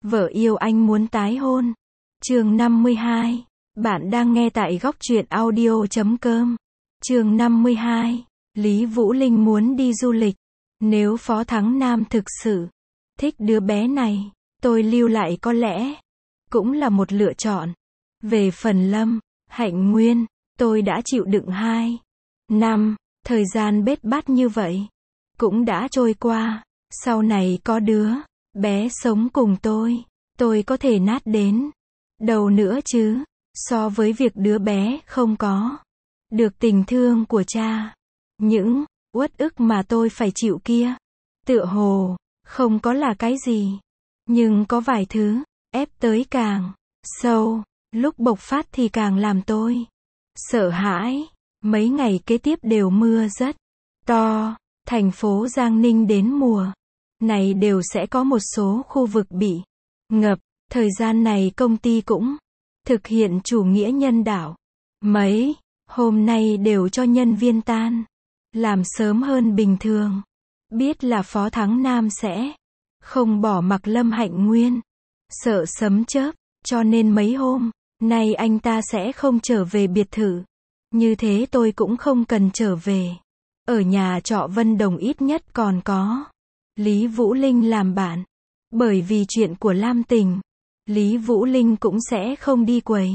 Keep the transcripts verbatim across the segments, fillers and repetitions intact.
Vợ yêu anh muốn tái hôn. Chương năm mươi hai. Bạn đang nghe tại góc truyện audio chấm com. Chương năm mươi hai. Lý Vũ Linh muốn đi du lịch. Nếu Phó Thắng Nam thực sự thích đứa bé này, tôi lưu lại có lẽ cũng là một lựa chọn. Về phần Lâm Hạnh Nguyên, tôi đã chịu đựng hai năm, thời gian bết bát như vậy cũng đã trôi qua. Sau này có đứa bé sống cùng tôi, tôi có thể nát đến đâu nữa chứ, so với việc đứa bé không có được tình thương của cha. Những uất ức mà tôi phải chịu kia, tựa hồ không có là cái gì, nhưng có vài thứ ép tới càng sâu, lúc bộc phát thì càng làm tôi sợ hãi. Mấy ngày kế tiếp đều mưa rất to, thành phố Giang Ninh đến mùa này đều sẽ có một số khu vực bị ngập. Thời gian này công ty cũng thực hiện chủ nghĩa nhân đạo. Mấy hôm nay đều cho nhân viên tan làm sớm hơn bình thường. Biết là Phó Thắng Nam sẽ không bỏ mặc Lâm Hạnh Nguyên, sợ sấm chớp, cho nên mấy hôm nay anh ta sẽ không trở về biệt thự. Như thế tôi cũng không cần trở về. Ở nhà trọ Vân Đồng ít nhất còn có Lý Vũ Linh làm bạn. Bởi vì chuyện của Lam Tình, Lý Vũ Linh cũng sẽ không đi quầy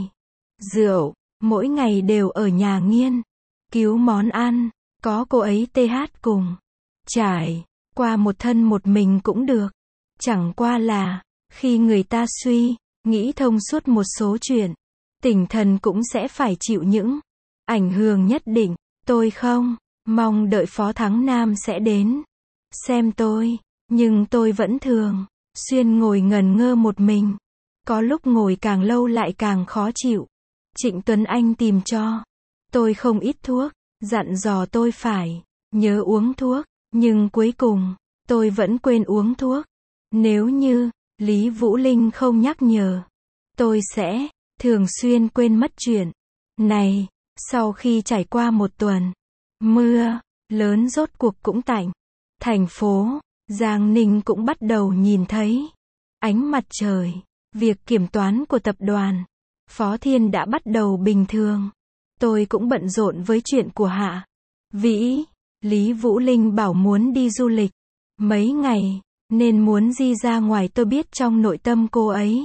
rượu, mỗi ngày đều ở nhà nghiên cứu món ăn. Có cô ấy tê hát cùng trải qua một thân một mình cũng được. Chẳng qua là khi người ta suy nghĩ thông suốt một số chuyện, tinh thần cũng sẽ phải chịu những ảnh hưởng nhất định. Tôi không mong đợi Phó Thắng Nam sẽ đến xem tôi, nhưng tôi vẫn thường xuyên ngồi ngẩn ngơ một mình. Có lúc ngồi càng lâu lại càng khó chịu. Trịnh Tuấn Anh tìm cho tôi không ít thuốc, dặn dò tôi phải nhớ uống thuốc, nhưng cuối cùng tôi vẫn quên uống thuốc. Nếu như Lý Vũ Linh không nhắc nhở, tôi sẽ thường xuyên quên mất chuyện này. Sau khi trải qua một tuần mưa lớn, rốt cuộc cũng tạnh. Thành phố Giang Ninh cũng bắt đầu nhìn thấy ánh mặt trời. Việc kiểm toán của tập đoàn Phó Thiên đã bắt đầu bình thường. Tôi cũng bận rộn với chuyện của Hạ Vĩ. Lý Vũ Linh bảo muốn đi du lịch mấy ngày, nên muốn đi ra ngoài. Tôi biết trong nội tâm cô ấy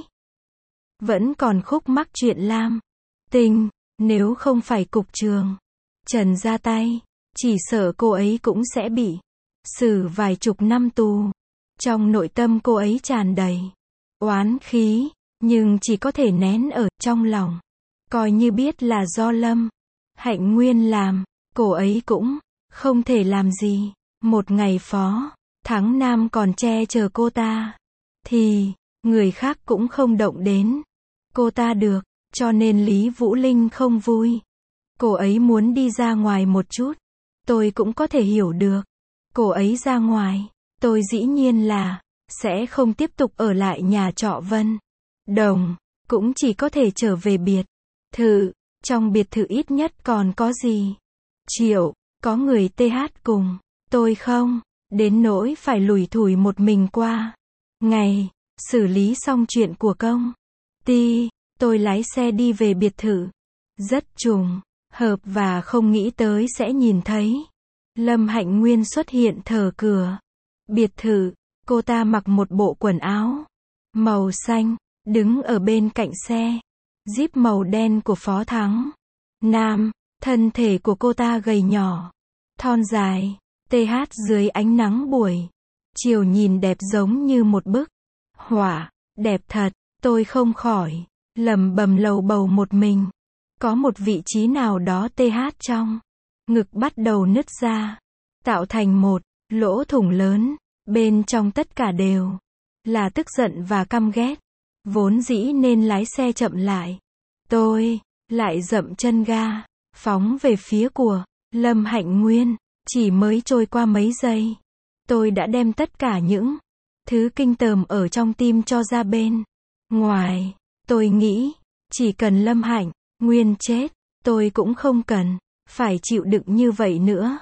vẫn còn khúc mắc chuyện Lam Tình. Nếu không phải cục trưởng Trần ra tay, chỉ sợ cô ấy cũng sẽ bị xử vài chục năm tù. Trong nội tâm cô ấy tràn đầy oán khí, nhưng chỉ có thể nén ở trong lòng. Coi như biết là do Lâm Hạnh Nguyên làm, cô ấy cũng không thể làm gì. Một ngày Phó Thắng Nam còn che chở cô ta, thì người khác cũng không động đến cô ta được. Cho nên Lý Vũ Linh không vui. Cô ấy muốn đi ra ngoài một chút, tôi cũng có thể hiểu được. Cô ấy ra ngoài, tôi dĩ nhiên là sẽ không tiếp tục ở lại nhà trọ Vân Đồng, cũng chỉ có thể trở về biệt thự. Trong biệt thự ít nhất còn có gì Triệu, có người tê hát cùng tôi không đến nỗi phải lủi thủi một mình qua ngày. Xử lý xong chuyện của công ty, tôi lái xe đi về biệt thự. Rất trùng hợp và không nghĩ tới sẽ nhìn thấy Lâm Hạnh Nguyên xuất hiện thờ cửa biệt thự. Cô ta mặc một bộ quần áo màu xanh, đứng ở bên cạnh xe Jeep màu đen của Phó Thắng Nam. Thân thể của cô ta gầy nhỏ, thon dài, tê hát dưới ánh nắng buổi chiều nhìn đẹp giống như một bức họa. Đẹp thật. Tôi không khỏi lẩm bẩm lầu bầu một mình. Có một vị trí nào đó tê hát trong ngực bắt đầu nứt ra, tạo thành một lỗ thủng lớn. Bên trong tất cả đều là tức giận và căm ghét. Vốn dĩ nên lái xe chậm lại, tôi lại dậm chân ga, phóng về phía của Lâm Hạnh Nguyên. Chỉ mới trôi qua mấy giây, tôi đã đem tất cả những thứ kinh tởm ở trong tim cho ra bên ngoài. Tôi nghĩ, chỉ cần Lâm Hạnh Nguyên chết, tôi cũng không cần phải chịu đựng như vậy nữa.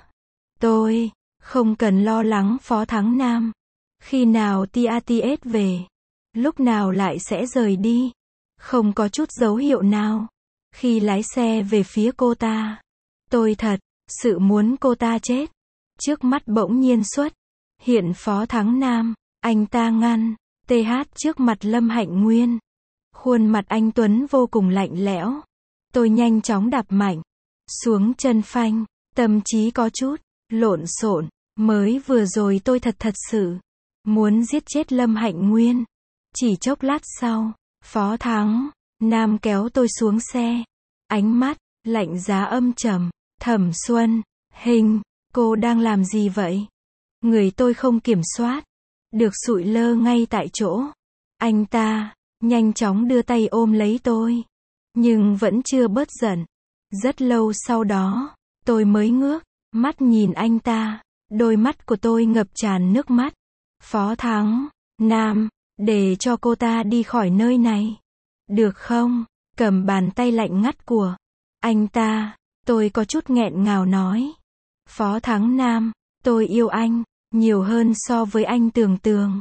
Tôi không cần lo lắng Phó Thắng Nam khi nào tê a tê ét về. lúc nào lại sẽ rời đi. Không có chút dấu hiệu nào. Khi lái xe về phía cô ta, tôi thật sự muốn cô ta chết. Trước mắt bỗng nhiên xuất hiện Phó Thắng Nam, anh ta ngăn tê hát trước mặt Lâm Hạnh Nguyên. Khuôn mặt anh Tuấn vô cùng lạnh lẽo. Tôi nhanh chóng đạp mạnh xuống chân phanh, tâm trí có chút lộn xộn. Mới vừa rồi tôi thật thật sự muốn giết chết Lâm Hạnh Nguyên. Chỉ chốc lát sau, Phó Thắng Nam kéo tôi xuống xe. Ánh mắt lạnh giá âm trầm. Thẩm Xuân Hình, cô đang làm gì vậy? Người tôi không kiểm soát được sụi lơ ngay tại chỗ. Anh ta nhanh chóng đưa tay ôm lấy tôi, nhưng vẫn chưa bớt giận. Rất lâu sau đó, tôi mới ngước mắt nhìn anh ta. Đôi mắt của tôi ngập tràn nước mắt. Phó Thắng Nam, để cho cô ta đi khỏi nơi này, được không? Cầm bàn tay lạnh ngắt của anh ta, tôi có chút nghẹn ngào nói. Phó Thắng Nam, tôi yêu anh nhiều hơn so với anh tưởng tượng.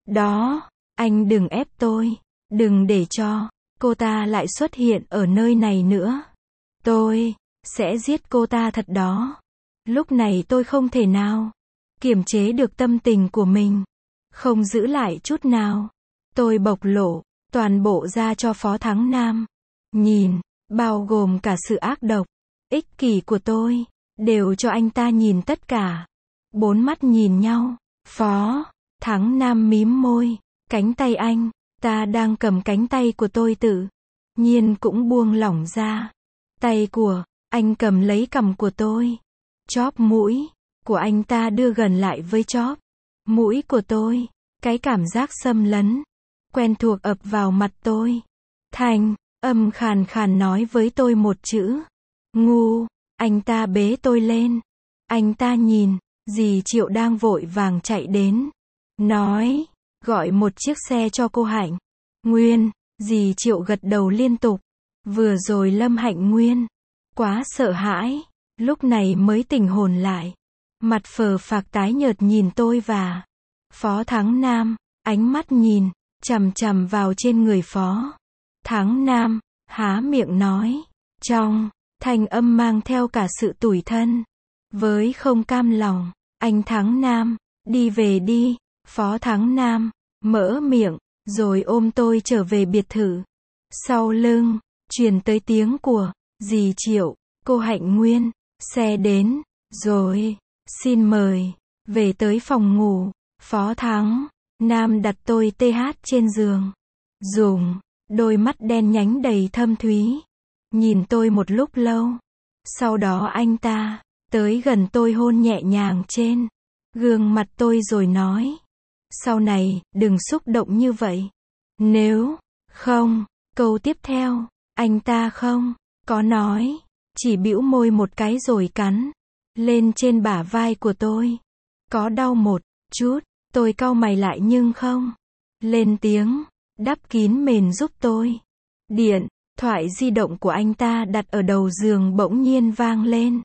Đó, anh đừng ép tôi, đừng để cho cô ta lại xuất hiện ở nơi này nữa. Tôi sẽ giết cô ta thật đó. Lúc này tôi không thể nào kiềm chế được tâm tình của mình, không giữ lại chút nào. Tôi bộc lộ toàn bộ ra cho Phó Thắng Nam nhìn, bao gồm cả sự ác độc, ích kỷ của tôi, đều cho anh ta nhìn tất cả. Bốn mắt nhìn nhau, Phó Thắng Nam mím môi, cánh tay anh ta đang cầm cánh tay của tôi tự nhiên cũng buông lỏng ra. Tay của anh cầm lấy cằm của tôi. Chóp mũi của anh ta đưa gần lại với chóp mũi của tôi. Cái cảm giác xâm lấn quen thuộc ập vào mặt tôi. Thanh âm khàn khàn nói với tôi một chữ: ngu. Anh ta bế tôi lên. Anh ta nhìn dì Triệu đang vội vàng chạy đến, nói: gọi một chiếc xe cho cô Hạnh Nguyên. Dì Triệu gật đầu liên tục. Vừa rồi Lâm Hạnh Nguyên quá sợ hãi, lúc này mới tỉnh hồn lại. Mặt phờ phạc tái nhợt nhìn tôi và Phó Thắng Nam, ánh mắt nhìn chằm chằm vào trên người Phó Thắng Nam, há miệng nói, trong thanh âm mang theo cả sự tủi thân với không cam lòng: anh Thắng Nam, đi về đi. Phó Thắng Nam mở miệng, rồi ôm tôi trở về biệt thự. Sau lưng truyền tới tiếng của dì Triệu: cô Hạnh Nguyên, xe đến rồi, xin mời về tới phòng ngủ. Phó Thắng Nam đặt tôi tê hát trên giường, dùng đôi mắt đen nhánh đầy thâm thúy nhìn tôi một lúc lâu. Sau đó anh ta tới gần tôi, hôn nhẹ nhàng trên gương mặt tôi rồi nói: sau này đừng xúc động như vậy, nếu không. Câu tiếp theo anh ta không có nói, chỉ bĩu môi một cái rồi cắn lên trên bả vai của tôi. Có đau một chút, tôi cau mày lại nhưng không lên tiếng, đắp kín mền giúp tôi. Điện thoại di động của anh ta đặt ở đầu giường bỗng nhiên vang lên.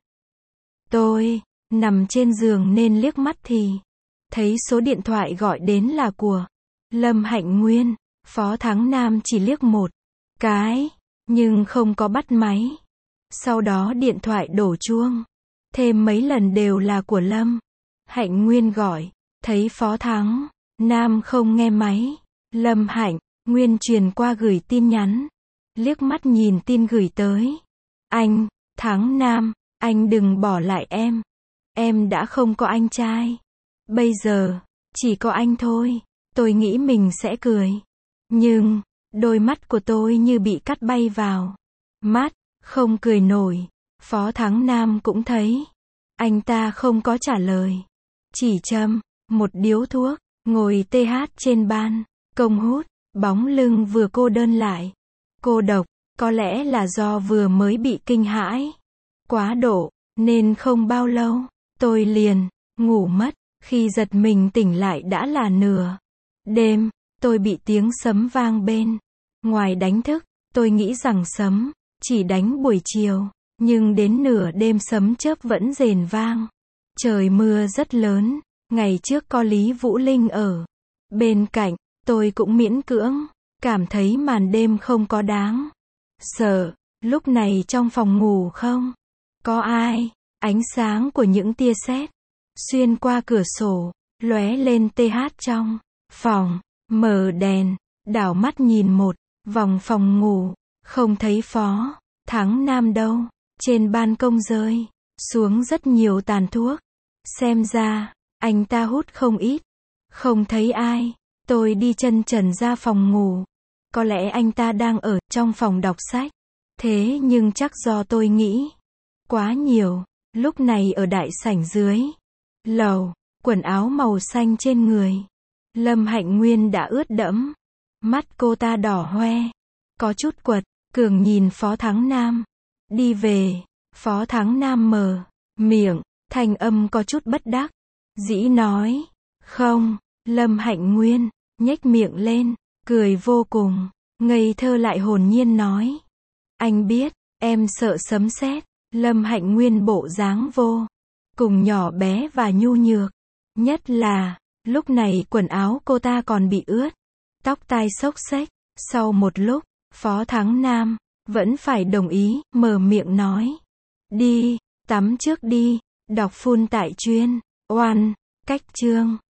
Tôi nằm trên giường nên liếc mắt thì thấy số điện thoại gọi đến là của Lâm Hạnh Nguyên. Phó Thắng Nam chỉ liếc một cái, nhưng không có bắt máy. Sau đó điện thoại đổ chuông, thêm mấy lần đều là của Lâm Hạnh Nguyên gọi. Thấy Phó Thắng Nam không nghe máy, Lâm Hạnh Nguyên truyền qua gửi tin nhắn. Liếc mắt nhìn tin gửi tới: anh Thắng Nam, anh đừng bỏ lại em. Em đã không có anh trai. Bây giờ chỉ có anh thôi. Tôi nghĩ mình sẽ cười, nhưng đôi mắt của tôi như bị cắt bay vào mắt, không cười nổi. Phó Thắng Nam cũng thấy anh ta không có trả lời, chỉ châm một điếu thuốc, ngồi tê hát trên ban công hút. Bóng lưng vừa cô đơn lại cô độc. Có lẽ là do vừa mới bị kinh hãi quá độ, nên không bao lâu tôi liền ngủ mất. Khi giật mình tỉnh lại đã là nửa đêm. Tôi bị tiếng sấm vang bên ngoài đánh thức. Tôi nghĩ rằng sấm chỉ đánh buổi chiều, nhưng đến nửa đêm sấm chớp vẫn rền vang. Trời mưa rất lớn. Ngày trước có Lý Vũ Linh ở bên cạnh, Tôi cũng miễn cưỡng, cảm thấy màn đêm không có đáng sợ. Lúc này trong phòng ngủ không có ai, ánh sáng của những tia sét xuyên qua cửa sổ, lóe lên tê hát trong phòng, mở đèn, đảo mắt nhìn một vòng phòng ngủ, không thấy Phó Thắng Nam đâu. Trên ban công rơi xuống rất nhiều tàn thuốc. Xem ra, anh ta hút không ít. Không thấy ai. Tôi đi chân trần ra phòng ngủ. Có lẽ anh ta đang ở trong phòng đọc sách. Thế nhưng chắc do tôi nghĩ quá nhiều. Lúc này ở đại sảnh dưới lầu, quần áo màu xanh trên người Lâm Hạnh Nguyên đã ướt đẫm. Mắt cô ta đỏ hoe, có chút quật cường nhìn Phó Thắng Nam đi về. Phó Thắng Nam mở miệng, thanh âm có chút bất đắc dĩ nói, không. Lâm Hạnh Nguyên nhếch miệng lên, cười vô cùng ngây thơ lại hồn nhiên nói, anh biết em sợ sấm sét. Lâm Hạnh Nguyên bộ dáng vô cùng nhỏ bé và nhu nhược, nhất là lúc này quần áo cô ta còn bị ướt, tóc tai xốc xếch. Sau một lúc, Phó Thắng Nam vẫn phải đồng ý, mở miệng nói, đi tắm trước đi. Đọc full tại chuyên oan cách chương